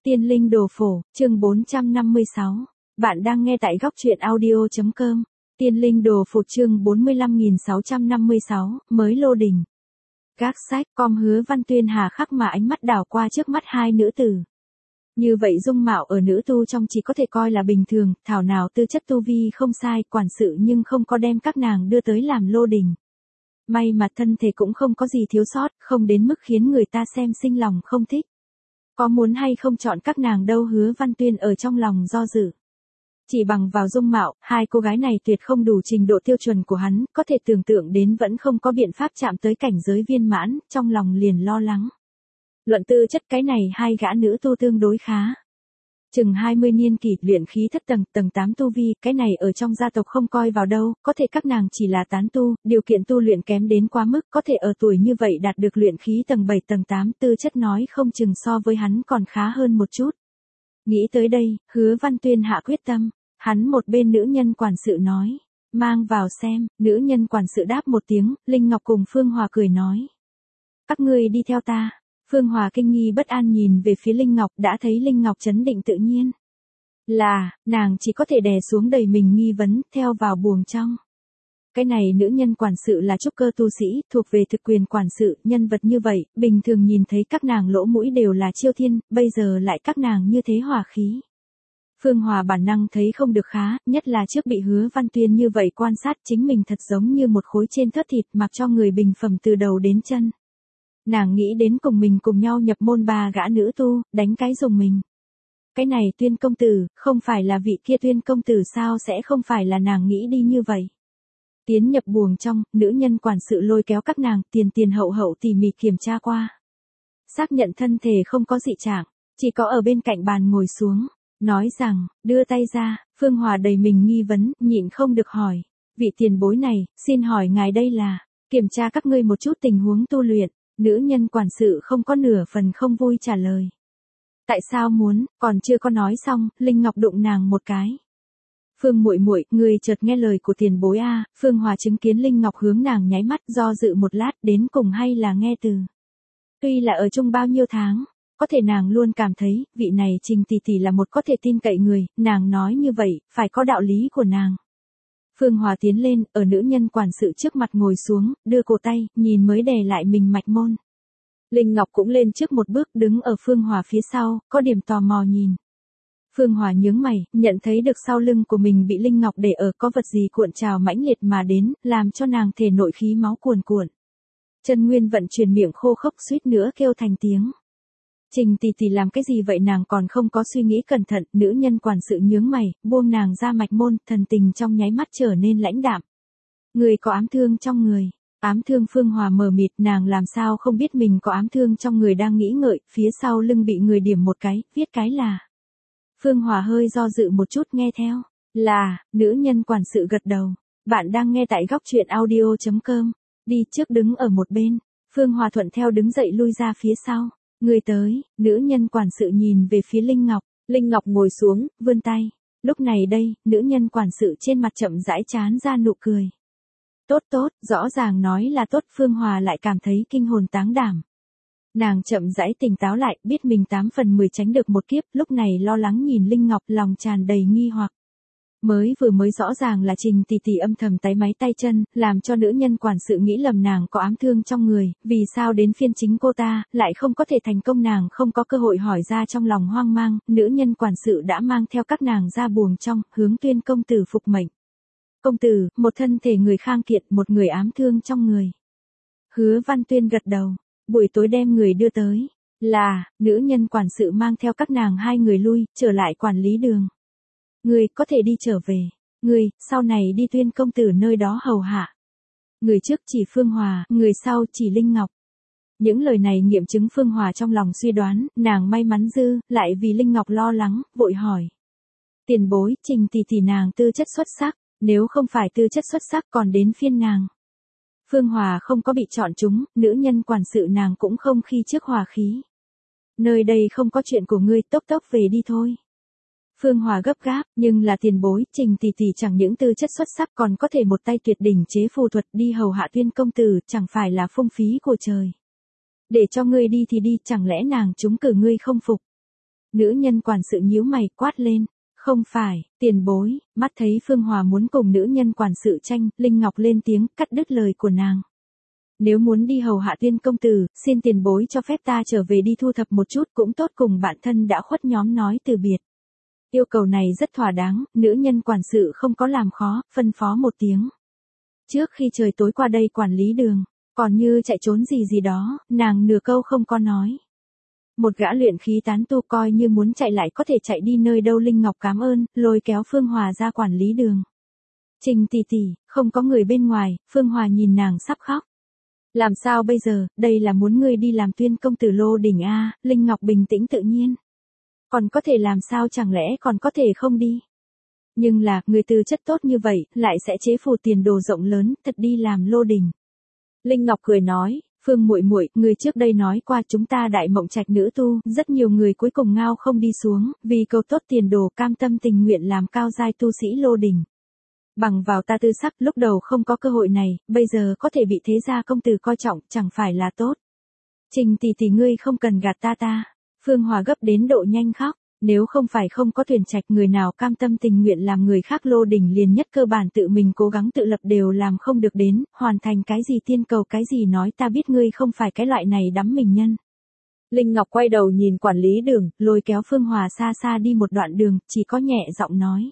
Tiên linh đồ phổ, chương 456. Bạn đang nghe tại góc truyện audio.com. Tiên linh đồ phổ chương 45.656, mới lô đình. Các sách, com Hứa Văn Tuyên hà khắc mà ánh mắt đảo qua trước mắt hai nữ tử. Như vậy dung mạo ở nữ tu trong chỉ có thể coi là bình thường, thảo nào tư chất tu vi không sai, quản sự nhưng không có đem các nàng đưa tới làm lô đình. May mà thân thể cũng không có gì thiếu sót, không đến mức khiến người ta xem sinh lòng không thích. Có muốn hay không chọn các nàng đâu, Hứa Văn Tuyên ở trong lòng do dự. Chỉ bằng vào dung mạo, hai cô gái này tuyệt không đủ trình độ tiêu chuẩn của hắn, có thể tưởng tượng đến vẫn không có biện pháp chạm tới cảnh giới viên mãn, trong lòng liền lo lắng. Luận tư chất cái này hai gã nữ tu tương đối khá. Chừng 20 niên kỷ, luyện khí thất tầng, tầng 8 tu vi, cái này ở trong gia tộc không coi vào đâu, có thể các nàng chỉ là tán tu, điều kiện tu luyện kém đến quá mức, có thể ở tuổi như vậy đạt được luyện khí tầng 7 tầng 8, tư chất nói không chừng so với hắn còn khá hơn một chút. Nghĩ tới đây, Hứa Văn Tuyên hạ quyết tâm, hắn một bên nữ nhân quản sự nói, mang vào xem, nữ nhân quản sự đáp một tiếng, Linh Ngọc cùng Phương Hòa cười nói. Các ngươi đi theo ta. Phương Hòa kinh nghi bất an nhìn về phía Linh Ngọc, đã thấy Linh Ngọc trấn định tự nhiên. Nàng chỉ có thể đè xuống đầy mình nghi vấn, theo vào buồng trong. Cái này nữ nhân quản sự là trúc cơ tu sĩ, thuộc về thực quyền quản sự, nhân vật như vậy, bình thường nhìn thấy các nàng lỗ mũi đều là chiêu thiên, bây giờ lại các nàng như thế hòa khí. Phương Hòa bản năng thấy không được khá, nhất là trước bị Hứa Văn Tuyên như vậy quan sát chính mình thật giống như một khối trên thớt thịt mặc cho người bình phẩm từ đầu đến chân. Nàng nghĩ đến cùng mình cùng nhau nhập môn ba gã nữ tu, đánh cái dùng mình. Cái này Tuyên công tử, không phải là vị kia Tuyên công tử sao, sẽ không phải là nàng nghĩ đi như vậy. Tiến nhập buồng trong, nữ nhân quản sự lôi kéo các nàng, tiền hậu tỉ mỉ kiểm tra qua. Xác nhận thân thể không có dị trạng, chỉ có ở bên cạnh bàn ngồi xuống, nói rằng, đưa tay ra. Phương Hòa đầy mình nghi vấn, nhịn không được hỏi. Vị tiền bối này, xin hỏi ngài đây là, kiểm tra các ngươi một chút tình huống tu luyện. Nữ nhân quản sự không có nửa phần không vui trả lời. Tại sao muốn, còn chưa có nói xong, Linh Ngọc đụng nàng một cái. Phương muội muội, người chợt nghe lời của tiền bối a. Phương Hòa chứng kiến Linh Ngọc hướng nàng nháy mắt, do dự một lát, đến cùng hay là nghe từ. Tuy là ở chung bao nhiêu tháng, có thể nàng luôn cảm thấy, vị này Trình tỷ tỷ là một có thể tin cậy người, nàng nói như vậy, phải có đạo lý của nàng. Phương Hòa tiến lên, ở nữ nhân quản sự trước mặt ngồi xuống, đưa cổ tay, nhìn mới đè lại mình mạch môn. Linh Ngọc cũng lên trước một bước, đứng ở Phương Hòa phía sau, có điểm tò mò nhìn. Phương Hòa nhướng mày, nhận thấy được sau lưng của mình bị Linh Ngọc để ở, có vật gì cuộn trào mãnh liệt mà đến, làm cho nàng thể nội khí máu cuồn cuộn. Chân nguyên vận chuyển, miệng khô khốc suýt nữa kêu thành tiếng. Trình tỷ tỷ làm cái gì vậy, nàng còn không có suy nghĩ cẩn thận, nữ nhân quản sự nhướng mày, buông nàng ra mạch môn, thần tình trong nháy mắt trở nên lãnh đạm. Người có ám thương trong người. Ám thương? Phương Hòa mờ mịt, nàng làm sao không biết mình có ám thương trong người, đang nghĩ ngợi, phía sau lưng bị người điểm một cái, viết cái là. Phương Hòa hơi do dự một chút, nghe theo. Nữ nhân quản sự gật đầu. Bạn đang nghe tại góc truyện audio.com. Đi trước đứng ở một bên. Phương Hòa thuận theo đứng dậy lui ra phía sau. Người tới, nữ nhân quản sự nhìn về phía Linh Ngọc. Linh Ngọc ngồi xuống, vươn tay. Lúc này đây, nữ nhân quản sự trên mặt chậm rãi trán ra nụ cười. Tốt, rõ ràng nói là tốt. Phương Hòa lại cảm thấy kinh hồn táng đảm. Nàng chậm rãi tỉnh táo lại, biết mình 8 phần 10 tránh được một kiếp, lúc này lo lắng nhìn Linh Ngọc, lòng tràn đầy nghi hoặc. Mới rõ ràng là Trình tỷ tỷ âm thầm táy máy tay chân, làm cho nữ nhân quản sự nghĩ lầm nàng có ám thương trong người, vì sao đến phiên chính cô ta, lại không có thể thành công. Nàng không có cơ hội hỏi ra, trong lòng hoang mang, nữ nhân quản sự đã mang theo các nàng ra buồng trong, hướng Tuyên công tử phục mệnh. Công tử, một thân thể người khang kiện, một người ám thương trong người. Hứa Văn Tuyên gật đầu, buổi tối đem người đưa tới. Nữ nhân quản sự mang theo các nàng hai người lui, trở lại quản lý đường. Người có thể đi trở về. Người, sau này đi Tuyên công tử nơi đó hầu hạ. Người trước chỉ Phương Hòa, người sau chỉ Linh Ngọc. Những lời này nghiệm chứng Phương Hòa trong lòng suy đoán, nàng may mắn dư, lại vì Linh Ngọc lo lắng, vội hỏi. Tiền bối, Trình tỷ tỷ nàng tư chất xuất sắc, nếu không phải tư chất xuất sắc còn đến phiên nàng. Phương Hòa không có bị chọn chúng, nữ nhân quản sự nàng cũng không khi trước hòa khí. Nơi đây không có chuyện của ngươi, tốc về đi thôi. Phương Hòa gấp gáp, nhưng là tiền bối, Trình tỷ tỷ chẳng những tư chất xuất sắc còn có thể một tay tuyệt đỉnh chế phù thuật, đi hầu hạ Tuyên công tử, chẳng phải là phung phí của trời. Để cho ngươi đi thì đi, chẳng lẽ nàng trúng cử ngươi không phục. Nữ nhân quản sự nhíu mày quát lên. Không phải, tiền bối, mắt thấy Phương Hòa muốn cùng nữ nhân quản sự tranh, Linh Ngọc lên tiếng cắt đứt lời của nàng. Nếu muốn đi hầu hạ Tuyên công tử, xin tiền bối cho phép ta trở về đi thu thập một chút cũng tốt cùng bạn thân đã khuất nhóm nói từ biệt. Yêu cầu này rất thỏa đáng, nữ nhân quản sự không có làm khó, phân phó một tiếng. Trước khi trời tối qua đây quản lý đường, còn như chạy trốn gì đó, nàng nửa câu không có nói. Một gã luyện khí tán tu coi như muốn chạy lại có thể chạy đi nơi đâu. Linh Ngọc cảm ơn, lôi kéo Phương Hòa ra quản lý đường. Trình tỷ tỷ, không có người bên ngoài, Phương Hòa nhìn nàng sắp khóc. Làm sao bây giờ, đây là muốn ngươi đi làm Tuyên công tử lô đỉnh a. Linh Ngọc bình tĩnh tự nhiên. Còn có thể làm sao, chẳng lẽ còn có thể không đi? Nhưng là, người tư chất tốt như vậy, lại sẽ chế phù tiền đồ rộng lớn, thật đi làm lô đỉnh. Linh Ngọc cười nói, Phương muội muội, người trước đây nói qua chúng ta đại mộng trạch nữ tu, rất nhiều người cuối cùng ngao không đi xuống, vì cầu tốt tiền đồ cam tâm tình nguyện làm cao giai tu sĩ lô đỉnh. Bằng vào ta tư sắc lúc đầu không có cơ hội này, bây giờ có thể bị thế gia công tử coi trọng, chẳng phải là tốt. Trình tỷ tỷ ngươi không cần gạt ta. Phương Hòa gấp đến độ nhanh khóc. Nếu không phải không có tuyển trạch, người nào cam tâm tình nguyện làm người khác lô đỉnh liền nhất cơ bản tự mình cố gắng tự lập đều làm không được đến, hoàn thành cái gì tiên cầu cái gì nói ta biết ngươi không phải cái loại này đắm mình nhân. Linh Ngọc quay đầu nhìn quản lý đường, lôi kéo Phương Hòa xa xa đi một đoạn đường, chỉ có nhẹ giọng nói.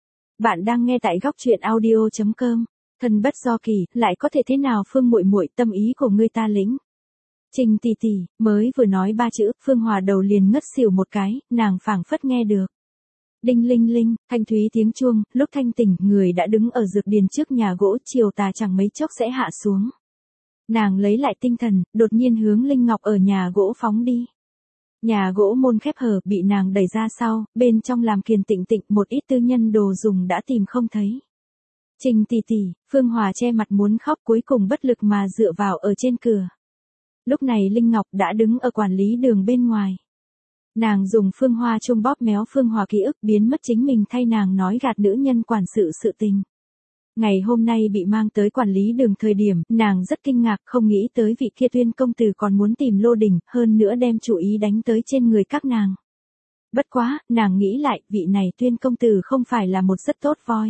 Bạn đang nghe tại góc truyện audio.com, thân bất do kỳ, lại có thể thế nào Phương muội muội, tâm ý của ngươi ta lĩnh. Trình tỷ tỷ, mới vừa nói ba chữ, Phương Hòa đầu liền ngất xỉu một cái, nàng phảng phất nghe được. Đinh linh linh, thanh thúy tiếng chuông, lúc thanh tỉnh, người đã đứng ở dược điền trước nhà gỗ, chiều tà chẳng mấy chốc sẽ hạ xuống. Nàng lấy lại tinh thần, đột nhiên hướng Linh Ngọc ở nhà gỗ phóng đi. Nhà gỗ môn khép hở, bị nàng đẩy ra sau, bên trong làm kiền tịnh tịnh, một ít tư nhân đồ dùng đã tìm không thấy. Trình tỷ tỷ, Phương Hòa che mặt muốn khóc, cuối cùng bất lực mà dựa vào ở trên cửa. Lúc này Linh Ngọc đã đứng ở quản lý đường bên ngoài. Nàng dùng phương hoa chuông bóp méo Phương Hòa ký ức, biến mất chính mình thay nàng nói gạt nữ nhân quản sự tình. Ngày hôm nay bị mang tới quản lý đường thời điểm, nàng rất kinh ngạc, không nghĩ tới vị kia Tuyên công tử còn muốn tìm lô đỉnh, hơn nữa đem chủ ý đánh tới trên người các nàng. Bất quá, nàng nghĩ lại, vị này Tuyên công tử không phải là một rất tốt voi.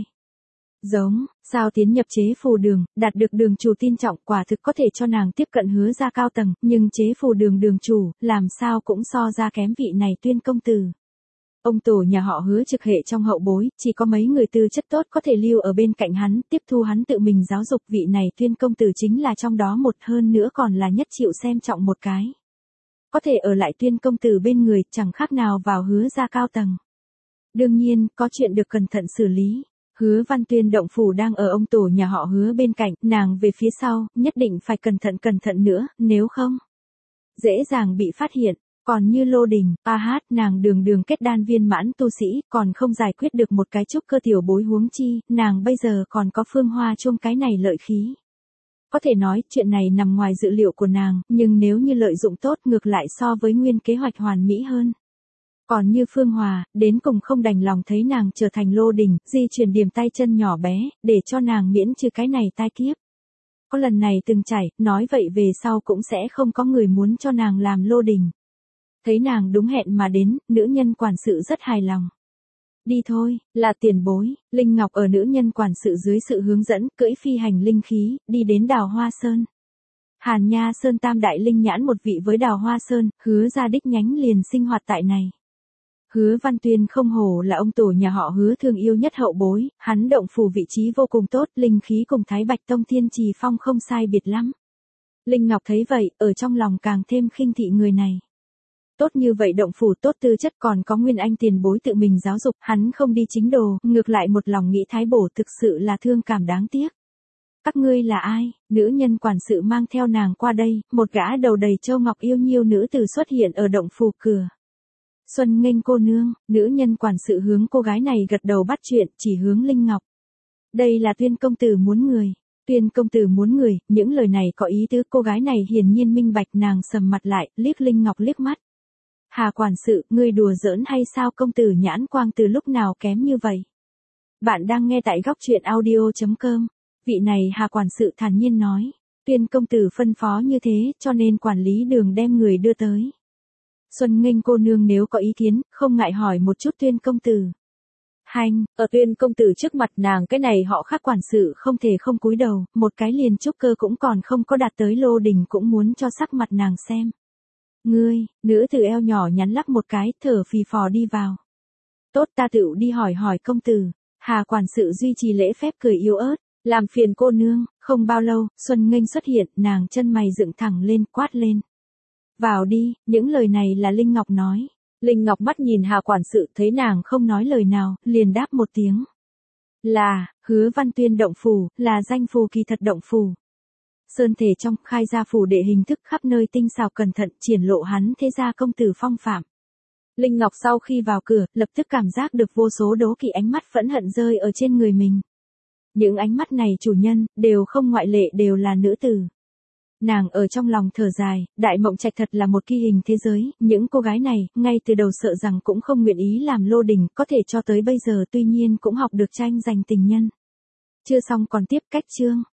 Giống, sao tiến nhập chế phù đường, đạt được đường chủ tin trọng, quả thực có thể cho nàng tiếp cận hứa ra cao tầng, nhưng chế phù đường đường chủ, làm sao cũng so ra kém vị này Tuyên công tử. Ông tổ nhà họ Hứa trực hệ trong hậu bối, chỉ có mấy người tư chất tốt có thể lưu ở bên cạnh hắn, tiếp thu hắn tự mình giáo dục, vị này Tuyên công tử chính là trong đó một, hơn nữa còn là nhất chịu xem trọng một cái. Có thể ở lại Tuyên công tử bên người, chẳng khác nào vào Hứa ra cao tầng. Đương nhiên, có chuyện được cẩn thận xử lý. Hứa Văn Tuyên động phủ đang ở ông tổ nhà họ Hứa bên cạnh, nàng về phía sau, nhất định phải cẩn thận nữa, nếu không, dễ dàng bị phát hiện. Còn như lô đình, nàng đường kết đan viên mãn tu sĩ, còn không giải quyết được một cái trúc cơ tiểu bối, huống chi, nàng bây giờ còn có phương hoa chuông cái này lợi khí. Có thể nói, chuyện này nằm ngoài dự liệu của nàng, nhưng nếu như lợi dụng tốt, ngược lại so với nguyên kế hoạch hoàn mỹ hơn. Còn như Phương Hòa, đến cùng không đành lòng thấy nàng trở thành lô đình, di chuyển điểm tay chân nhỏ bé, để cho nàng miễn trừ cái này tai kiếp. Có lần này từng trải, nói vậy về sau cũng sẽ không có người muốn cho nàng làm lô đình. Thấy nàng đúng hẹn mà đến, nữ nhân quản sự rất hài lòng. Đi thôi, là tiền bối. Linh Ngọc ở nữ nhân quản sự dưới sự hướng dẫn, cưỡi phi hành linh khí, đi đến Đào Hoa Sơn. Hàn Nha Sơn tam đại linh nhãn một vị với Đào Hoa Sơn, Hứa ra đích nhánh liền sinh hoạt tại này. Hứa Văn Tuyên không hổ là ông tổ nhà họ Hứa thương yêu nhất hậu bối, hắn động phủ vị trí vô cùng tốt, linh khí cùng Thái Bạch Tông Thiên Trì Phong không sai biệt lắm. Linh Ngọc thấy vậy, ở trong lòng càng thêm khinh thị người này. Tốt như vậy động phủ, tốt tư chất, còn có Nguyên Anh tiền bối tự mình giáo dục, hắn không đi chính đồ, ngược lại một lòng nghĩ thái bổ, thực sự là thương cảm đáng tiếc. Các ngươi là ai? Nữ nhân quản sự mang theo nàng qua đây, một gã đầu đầy châu ngọc yêu nhiêu nữ tử xuất hiện ở động phủ cửa. Xuân nghênh cô nương, nữ nhân quản sự hướng cô gái này gật đầu bắt chuyện, chỉ hướng Linh Ngọc. Đây là Tuyên công tử muốn người. Tuyên công tử muốn người, những lời này có ý tứ, cô gái này hiển nhiên minh bạch, nàng sầm mặt lại, liếc Linh Ngọc liếc mắt. Hà quản sự, ngươi đùa giỡn hay sao, công tử nhãn quang từ lúc nào kém như vậy? Bạn đang nghe tại góc truyện audio.com. Vị này Hà quản sự thản nhiên nói. Tuyên công tử phân phó như thế, cho nên quản lý đường đem người đưa tới. Xuân Nghênh cô nương nếu có ý kiến, không ngại hỏi một chút Tuyên công tử. Hành, ở Tuyên công tử trước mặt nàng cái này họ khác quản sự không thể không cúi đầu, một cái liền trúc cơ cũng còn không có đạt tới Lô Đình cũng muốn cho sắc mặt nàng xem. Ngươi, nữ tử eo nhỏ nhắn lắc một cái, thở phì phò đi vào. Tốt, ta tựu đi hỏi hỏi công tử. Hà quản sự duy trì lễ phép cười yếu ớt, làm phiền cô nương. Không bao lâu, Xuân Nghênh xuất hiện, nàng chân mày dựng thẳng lên, quát lên. Vào đi, những lời này là Linh Ngọc nói. Linh Ngọc mắt nhìn Hà quản sự, thấy nàng không nói lời nào, liền đáp một tiếng. Là, Hứa Văn Tuyên động phủ, là danh phù kỳ thật động phủ. Sơn thể trong, khai ra phủ đệ hình thức khắp nơi tinh xảo cẩn thận, triển lộ hắn thế gia công tử phong phạm. Linh Ngọc sau khi vào cửa, lập tức cảm giác được vô số đố kỵ ánh mắt phẫn hận rơi ở trên người mình. Những ánh mắt này chủ nhân, đều không ngoại lệ đều là nữ tử. Nàng ở trong lòng thở dài, Đại Mộng Trạch thật là một kỳ hình thế giới, những cô gái này, ngay từ đầu sợ rằng cũng không nguyện ý làm Lô Đình, có thể cho tới bây giờ tuy nhiên cũng học được tranh giành tình nhân. Chưa xong còn tiếp cách chương.